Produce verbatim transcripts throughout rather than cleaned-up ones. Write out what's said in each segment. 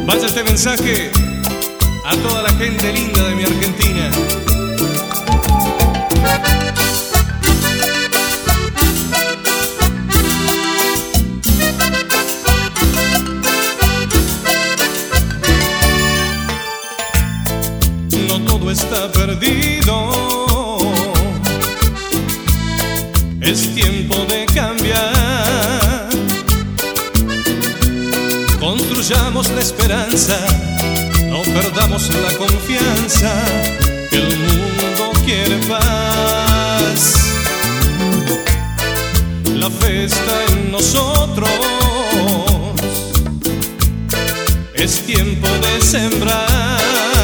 Vaya este mensaje a toda la gente linda de mi Argentina. No todo está perdido, es tiempo de cambiar. Construyamos la esperanza, no perdamos la confianza, que el mundo quiere paz. La fe está en nosotros, es tiempo de sembrar.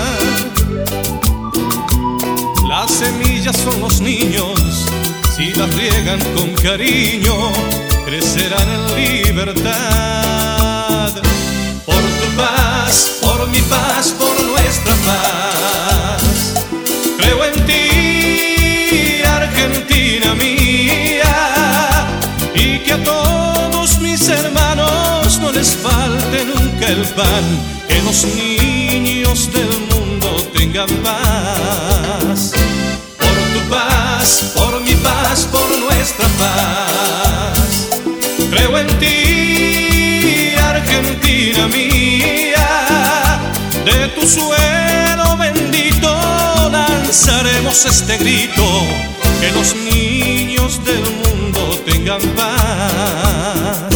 Las semillas son los niños, si las riegan con cariño, crecerán en libertad. Por tu paz, por mi paz, por nuestra paz. Creo en ti, Argentina mía, y que a todos mis hermanos no les falte nunca el pan, que los niños del mundo tengan paz. Por tu paz, por mi paz, por nuestra paz. Creo en ti, Argentina mía, de tu suelo bendito lanzaremos este grito, que los niños del mundo tengan paz.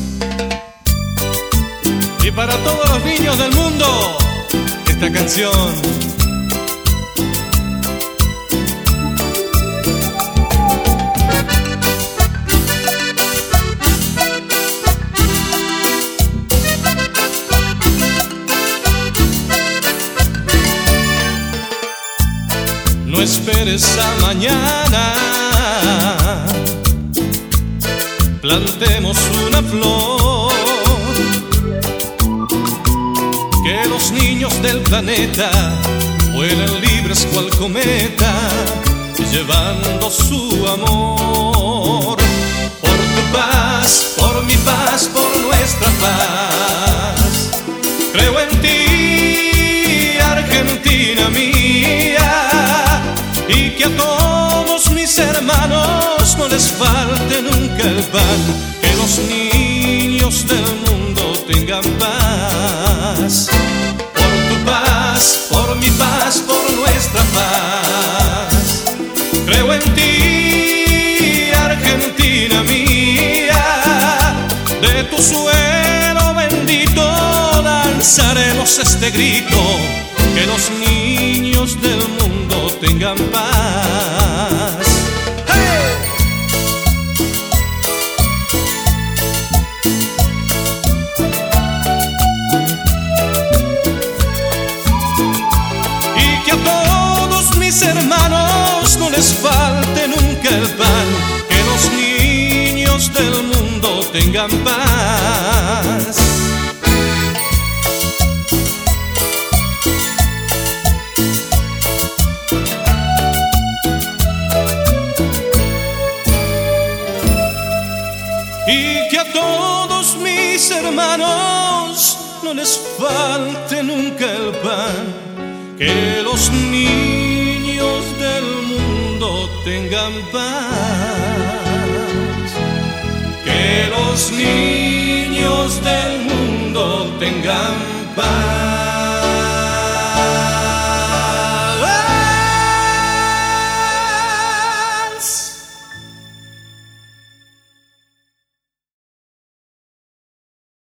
Y para todos los niños del mundo, esta canción. No esperes a mañana, plantemos una flor, que los niños del planeta vuelen libres cual cometa, llevando su amor. Por tu paz, por mi paz, por nuestra paz. Creo en ti, Argentina mía, y que a todos mis hermanos no les falte nunca el pan, que los niños del mundo tengan paz. Por tu paz, por mi paz, por nuestra paz. Creo en ti, Argentina mía, de tu suelo bendito lanzaremos este grito, que los niños del mundo tengan paz. ¡Hey! Y que a todos mis hermanos no les falte nunca el pan, que los niños del mundo tengan paz. Y que a todos mis hermanos no les falte nunca el pan, que los niños del mundo tengan paz, que los niños del mundo tengan paz.